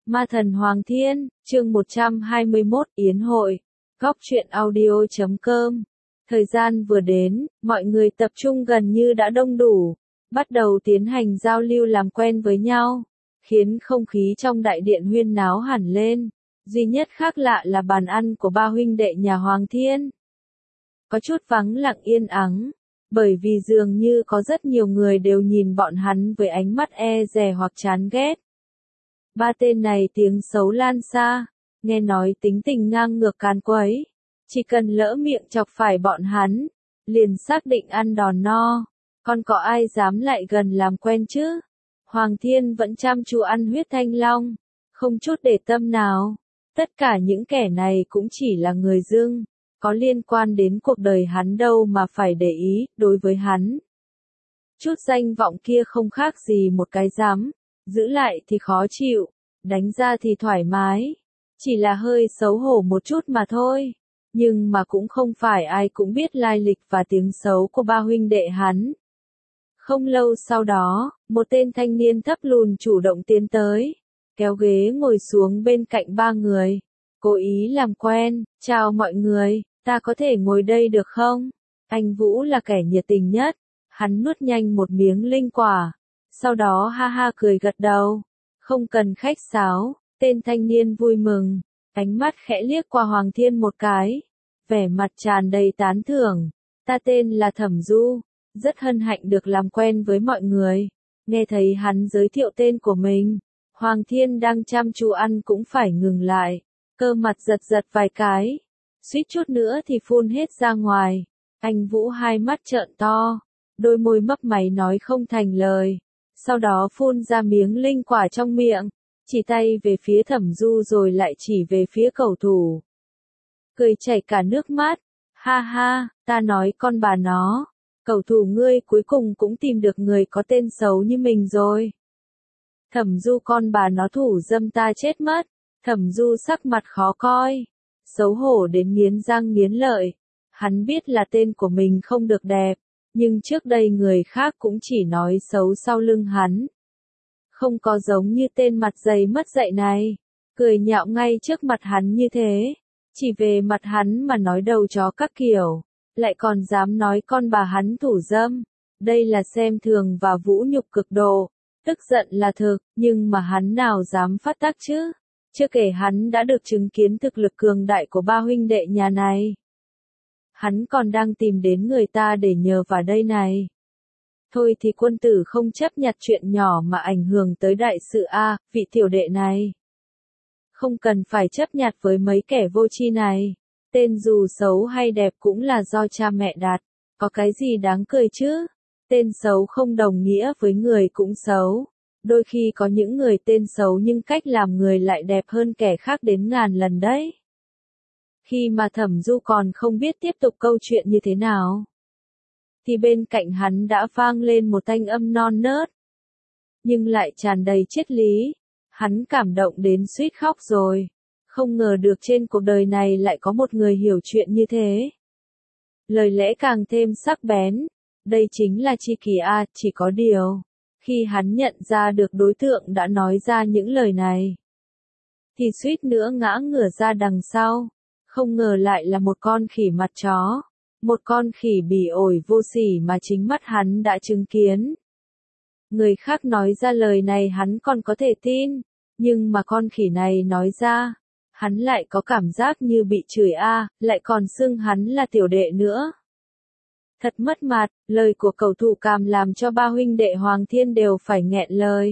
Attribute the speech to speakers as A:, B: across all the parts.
A: Ma thần Hoàng Thiên, chương 121, Yến hội. Góc truyện audio.com. Thời gian vừa đến, mọi người tập trung gần như đã đông đủ, bắt đầu tiến hành giao lưu làm quen với nhau, khiến không khí trong đại điện huyên náo hẳn lên. Duy nhất khác lạ là bàn ăn của ba huynh đệ nhà Hoàng Thiên. Có chút vắng lặng yên ắng, bởi vì dường như có rất nhiều người đều nhìn bọn hắn với ánh mắt e dè hoặc chán ghét. Ba tên này tiếng xấu lan xa, nghe nói tính tình ngang ngược càn quấy, chỉ cần lỡ miệng chọc phải bọn hắn, liền xác định ăn đòn no, còn có ai dám lại gần làm quen chứ? Hoàng Thiên vẫn chăm chú ăn huyết thanh long, không chút để tâm nào. Tất cả những kẻ này cũng chỉ là người dưng, có liên quan đến cuộc đời hắn đâu mà phải để ý. Đối với hắn, chút danh vọng kia không khác gì một cái rắm, giữ lại thì khó chịu, đánh ra thì thoải mái, chỉ là hơi xấu hổ một chút mà thôi. Nhưng mà cũng không phải ai cũng biết lai lịch và tiếng xấu của ba huynh đệ hắn. Không lâu sau đó, một tên thanh niên thấp lùn chủ động tiến tới, kéo ghế ngồi xuống bên cạnh ba người, cố ý làm quen. Chào mọi người, ta có thể ngồi đây được không? Anh Vũ là kẻ nhiệt tình nhất, hắn nuốt nhanh một miếng linh quả, sau đó ha ha cười gật đầu. Không cần khách sáo, tên thanh niên vui mừng, ánh mắt khẽ liếc qua Hoàng Thiên một cái, vẻ mặt tràn đầy tán thưởng. Ta tên là Thẩm Du, rất hân hạnh được làm quen với mọi người. Nghe thấy hắn giới thiệu tên của mình, Hoàng Thiên đang chăm chú ăn cũng phải ngừng lại, cơ mặt giật giật vài cái, suýt chút nữa thì phun hết ra ngoài. Anh Vũ hai mắt trợn to, đôi môi mấp máy nói không thành lời, sau đó phun ra miếng linh quả trong miệng, chỉ tay về phía Thẩm Du rồi lại chỉ về phía cầu thủ. Cười chảy cả nước mắt, ha ha, ta nói con bà nó, cầu thủ ngươi cuối cùng cũng tìm được người có tên xấu như mình rồi. Thẩm Du con bà nó thủ dâm ta chết mất. Thẩm Du sắc mặt khó coi, xấu hổ đến nghiến răng nghiến lợi. Hắn biết là tên của mình không được đẹp, nhưng trước đây người khác cũng chỉ nói xấu sau lưng hắn. Không có giống như tên mặt dày mất dạy này, cười nhạo ngay trước mặt hắn như thế, chỉ về mặt hắn mà nói đầu chó các kiểu, lại còn dám nói con bà hắn thủ dâm. Đây là xem thường và vũ nhục cực độ. Tức giận là thực, nhưng mà hắn nào dám phát tác chứ? Chưa kể hắn đã được chứng kiến thực lực cường đại của ba huynh đệ nhà này. Hắn còn đang tìm đến người ta để nhờ vào đây này. Thôi thì quân tử không chấp nhặt chuyện nhỏ mà ảnh hưởng tới đại sự a, vị tiểu đệ này. Không cần phải chấp nhặt với mấy kẻ vô tri này. Tên dù xấu hay đẹp cũng là do cha mẹ đặt, có cái gì đáng cười chứ? Tên xấu không đồng nghĩa với người cũng xấu. Đôi khi có những người tên xấu nhưng cách làm người lại đẹp hơn kẻ khác đến ngàn lần đấy. Khi mà Thẩm Du còn không biết tiếp tục câu chuyện như thế nào, thì bên cạnh hắn đã vang lên một thanh âm non nớt, nhưng lại tràn đầy triết lý. Hắn cảm động đến suýt khóc rồi. Không ngờ được trên cuộc đời này lại có một người hiểu chuyện như thế. Lời lẽ càng thêm sắc bén. Đây chính là tri kỷ a, chỉ có điều, khi hắn nhận ra được đối tượng đã nói ra những lời này, thì suýt nữa ngã ngửa ra đằng sau. Không ngờ lại là một con khỉ mặt chó, một con khỉ bỉ ổi vô sỉ mà chính mắt hắn đã chứng kiến. Người khác nói ra lời này hắn còn có thể tin, nhưng mà con khỉ này nói ra, hắn lại có cảm giác như bị chửi a, lại còn xưng hắn là tiểu đệ nữa. Thật mất mặt, lời của cầu thủ Cam làm cho ba huynh đệ Hoàng Thiên đều phải nghẹn lời.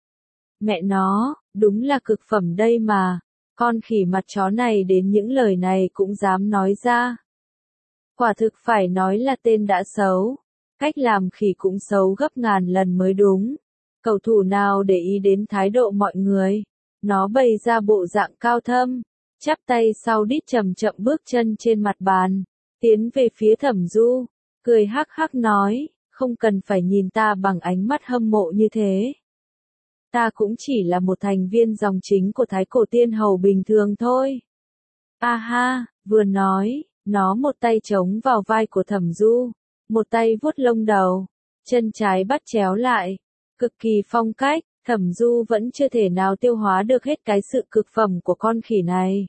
A: Mẹ nó, đúng là cực phẩm đây mà, con khỉ mặt chó này đến những lời này cũng dám nói ra. Quả thực phải nói là tên đã xấu, cách làm khỉ cũng xấu gấp ngàn lần mới đúng. Cầu thủ nào để ý đến thái độ mọi người, nó bày ra bộ dạng cao thâm, chắp tay sau đít chậm chậm bước chân trên mặt bàn, tiến về phía Thẩm Du. Cười hắc hắc nói, không cần phải nhìn ta bằng ánh mắt hâm mộ như thế. Ta cũng chỉ là một thành viên dòng chính của Thái Cổ Tiên Hầu bình thường thôi. A ha, vừa nói, nó một tay chống vào vai của Thẩm Du, một tay vuốt lông đầu, chân trái bắt chéo lại, cực kỳ phong cách. Thẩm Du vẫn chưa thể nào tiêu hóa được hết cái sự cực phẩm của con khỉ này.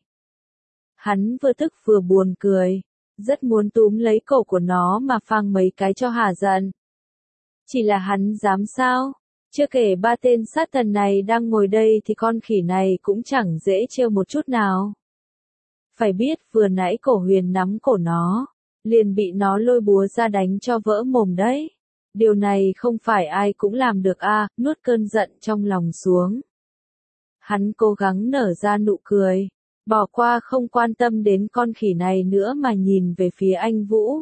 A: Hắn vừa tức vừa buồn cười, rất muốn túm lấy cổ của nó mà phang mấy cái cho hả giận. Chỉ là hắn dám sao? Chưa kể ba tên sát thần này đang ngồi đây thì con khỉ này cũng chẳng dễ trêu một chút nào. Phải biết vừa nãy Cổ Huyền nắm cổ nó, liền bị nó lôi búa ra đánh cho vỡ mồm đấy. Điều này không phải ai cũng làm được nuốt cơn giận trong lòng xuống. Hắn cố gắng nở ra nụ cười, bỏ qua không quan tâm đến con khỉ này nữa mà nhìn về phía anh Vũ.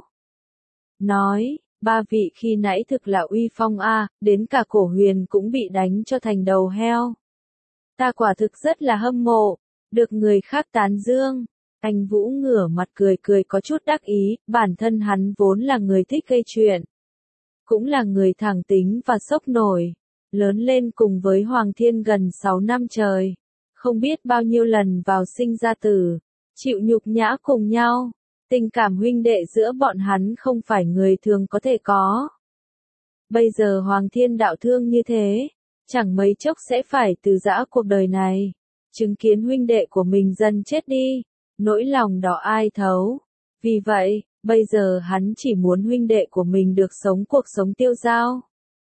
A: Nói, ba vị khi nãy thực là uy phong đến cả Cổ Huyền cũng bị đánh cho thành đầu heo. Ta quả thực rất là hâm mộ, được người khác tán dương. Anh Vũ ngửa mặt cười cười có chút đắc ý, bản thân hắn vốn là người thích gây chuyện. Cũng là người thẳng tính và sốc nổi, lớn lên cùng với Hoàng Thiên gần 6 năm trời. Không biết bao nhiêu lần vào sinh ra tử, chịu nhục nhã cùng nhau. Tình cảm huynh đệ giữa bọn hắn không phải người thường có thể có. Bây giờ Hoàng Thiên đạo thương như thế, chẳng mấy chốc sẽ phải từ giã cuộc đời này. Chứng kiến huynh đệ của mình dần chết đi, nỗi lòng đó ai thấu. Vì vậy, bây giờ hắn chỉ muốn huynh đệ của mình được sống cuộc sống tiêu dao.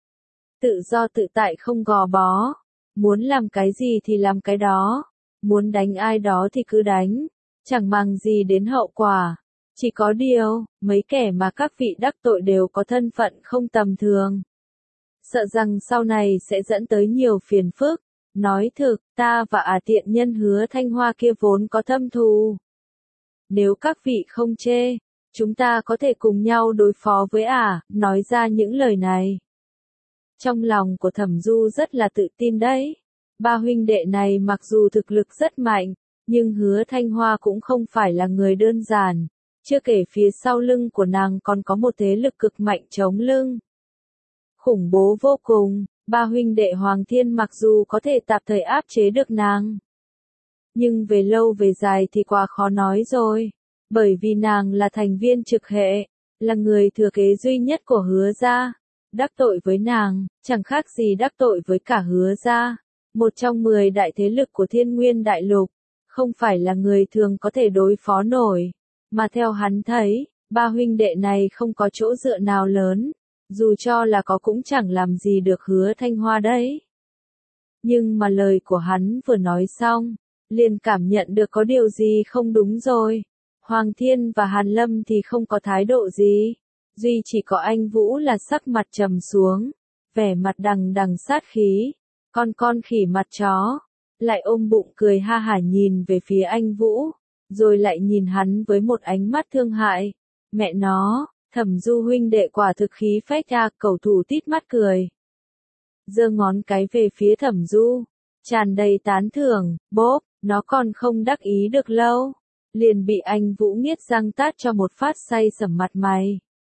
A: Tự do tự tại không gò bó. Muốn làm cái gì thì làm cái đó. Muốn đánh ai đó thì cứ đánh. Chẳng màng gì đến hậu quả. Chỉ có điều, mấy kẻ mà các vị đắc tội đều có thân phận không tầm thường. Sợ rằng sau này sẽ dẫn tới nhiều phiền phức. Nói thực, ta và tiện nhân Hứa Thanh Hoa kia vốn có thâm thù. Nếu các vị không chê, chúng ta có thể cùng nhau đối phó với nói ra những lời này. Trong lòng của Thẩm Du rất là tự tin đấy. Ba huynh đệ này mặc dù thực lực rất mạnh, nhưng Hứa Thanh Hoa cũng không phải là người đơn giản. Chưa kể phía sau lưng của nàng còn có một thế lực cực mạnh chống lưng. Khủng bố vô cùng, ba huynh đệ Hoàng Thiên mặc dù có thể tạm thời áp chế được nàng. Nhưng về lâu về dài thì quá khó nói rồi. Bởi vì nàng là thành viên trực hệ, là người thừa kế duy nhất của Hứa gia. Đắc tội với nàng, chẳng khác gì đắc tội với cả Hứa gia. Một trong 10 đại thế lực của Thiên Nguyên Đại Lục, không phải là người thường có thể đối phó nổi. Mà theo hắn thấy, ba huynh đệ này không có chỗ dựa nào lớn, dù cho là có cũng chẳng làm gì được Hứa Thanh Hoa đấy. Nhưng mà lời của hắn vừa nói xong, liền cảm nhận được có điều gì không đúng rồi. Hoàng Thiên và Hàn Lâm thì không có thái độ gì, duy chỉ có anh Vũ là sắc mặt trầm xuống, vẻ mặt đằng đằng sát khí, con khỉ mặt chó, lại ôm bụng cười ha hả nhìn về phía anh Vũ, rồi lại nhìn hắn với một ánh mắt thương hại. Mẹ nó, Thẩm Du huynh đệ quả thực khí phách cầu thủ tít mắt cười. Giơ ngón cái về phía Thẩm Du, tràn đầy tán thưởng, bốp, nó còn không đắc ý được lâu. Liền bị anh Vũ nghiết răng tát cho một phát say sẩm mặt mày.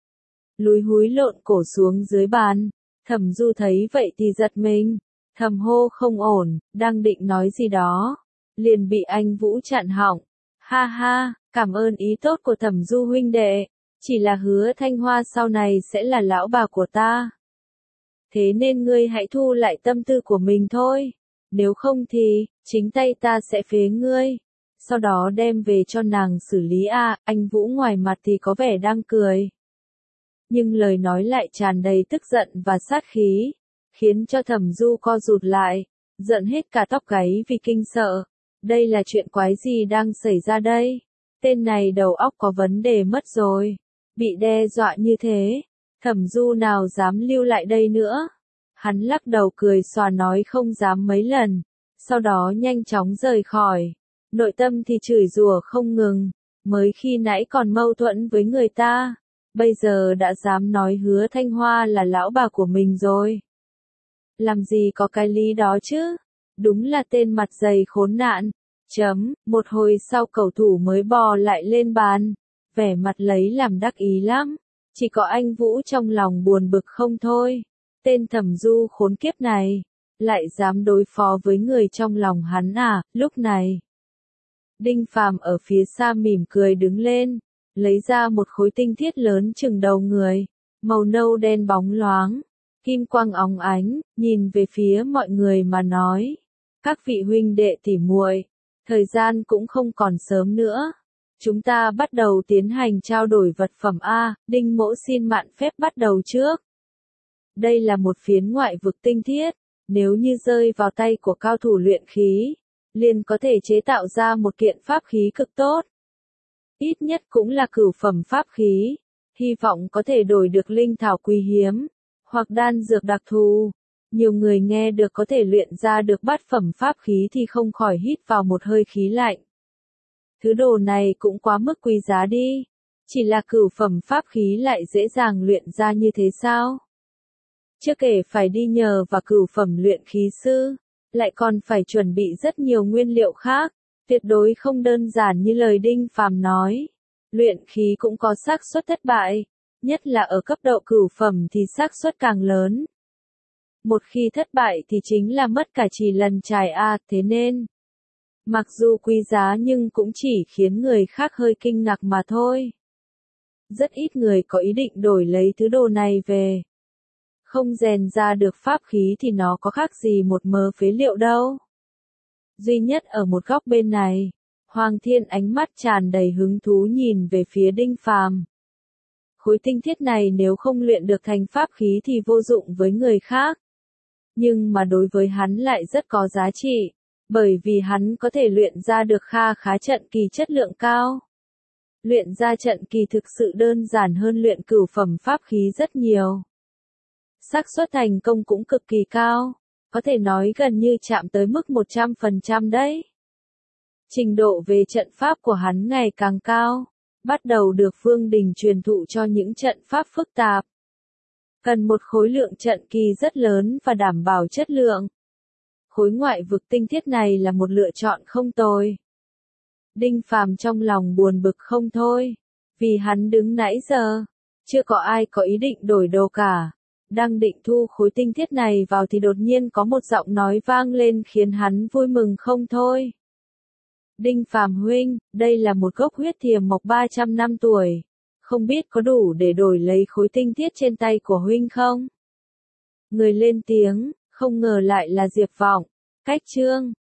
A: Lúi húi lộn cổ xuống dưới bàn, Thẩm Du thấy vậy thì giật mình, thầm hô không ổn, đang định nói gì đó. Liền bị anh Vũ chặn họng. Ha ha, cảm ơn ý tốt của Thẩm Du huynh đệ, chỉ là Hứa Thanh Hoa sau này sẽ là lão bà của ta. Thế nên ngươi hãy thu lại tâm tư của mình thôi, nếu không thì, chính tay ta sẽ phế ngươi. Sau đó đem về cho nàng xử lý anh Vũ ngoài mặt thì có vẻ đang cười. Nhưng lời nói lại tràn đầy tức giận và sát khí, khiến cho Thẩm Du co rụt lại, giận hết cả tóc gáy vì kinh sợ. Đây là chuyện quái gì đang xảy ra đây? Tên này đầu óc có vấn đề mất rồi. Bị đe dọa như thế, Thẩm Du nào dám lưu lại đây nữa. Hắn lắc đầu cười xòa nói không dám mấy lần, sau đó nhanh chóng rời khỏi. Nội tâm thì chửi rủa không ngừng, mới khi nãy còn mâu thuẫn với người ta, bây giờ đã dám nói Hứa Thanh Hoa là lão bà của mình rồi. Làm gì có cái lý đó chứ, đúng là tên mặt dày khốn nạn. Một hồi sau cầu thủ mới bò lại lên bàn, vẻ mặt lấy làm đắc ý lắm, chỉ có anh Vũ trong lòng buồn bực không thôi. Tên Thẩm Du khốn kiếp này, lại dám đối phó với người trong lòng hắn lúc này. Đinh Phàm ở phía xa mỉm cười đứng lên, lấy ra một khối tinh thiết lớn chừng đầu người, màu nâu đen bóng loáng, Kim quang óng ánh, nhìn về phía mọi người mà nói. Các vị huynh đệ tỉ muội, thời gian cũng không còn sớm nữa. Chúng ta bắt đầu tiến hành trao đổi vật phẩm A, Đinh Mỗ xin mạn phép bắt đầu trước. Đây là một phiến ngoại vực tinh thiết, nếu như rơi vào tay của cao thủ luyện khí, liền có thể chế tạo ra một kiện pháp khí cực tốt. Ít nhất cũng là cửu phẩm pháp khí, hy vọng có thể đổi được linh thảo quý hiếm, hoặc đan dược đặc thù. Nhiều người nghe được có thể luyện ra được bát phẩm pháp khí thì không khỏi hít vào một hơi khí lạnh. Thứ đồ này cũng quá mức quý giá đi, chỉ là cửu phẩm pháp khí lại dễ dàng luyện ra như thế sao? Chưa kể phải đi nhờ vào cửu phẩm luyện khí sư, lại còn phải chuẩn bị rất nhiều nguyên liệu khác, tuyệt đối không đơn giản như lời Đinh Phàm nói. Luyện khí cũng có xác suất thất bại, nhất là ở cấp độ cửu phẩm thì xác suất càng lớn. Một khi thất bại thì chính là mất cả chỉ lần trải A, thế nên mặc dù quý giá nhưng cũng chỉ khiến người khác hơi kinh ngạc mà thôi. Rất ít người có ý định đổi lấy thứ đồ này về. Không rèn ra được pháp khí thì nó có khác gì một mớ phế liệu đâu. Duy nhất ở một góc bên này, Hoàng Thiên ánh mắt tràn đầy hứng thú nhìn về phía Đinh Phàm. Khối tinh thiết này nếu không luyện được thành pháp khí thì vô dụng với người khác. Nhưng mà đối với hắn lại rất có giá trị, bởi vì hắn có thể luyện ra được kha khá trận kỳ chất lượng cao. Luyện ra trận kỳ thực sự đơn giản hơn luyện cửu phẩm pháp khí rất nhiều. Xác suất thành công cũng cực kỳ cao, có thể nói gần như chạm tới mức 100% đấy. Trình độ về trận pháp của hắn ngày càng cao, bắt đầu được Vương Đình truyền thụ cho những trận pháp phức tạp. Cần một khối lượng trận kỳ rất lớn và đảm bảo chất lượng. Khối ngoại vực tinh thiết này là một lựa chọn không tồi. Đinh Phàm trong lòng buồn bực không thôi, vì hắn đứng nãy giờ, chưa có ai có ý định đổi đồ cả. Đang định thu khối tinh thiết này vào thì đột nhiên có một giọng nói vang lên khiến hắn vui mừng không thôi. Đinh Phàm huynh, đây là một gốc huyết thiềm mộc 300 năm tuổi. Không biết có đủ để đổi lấy khối tinh thiết trên tay của huynh không? Người lên tiếng, không ngờ lại là Diệp Vọng. Cách chương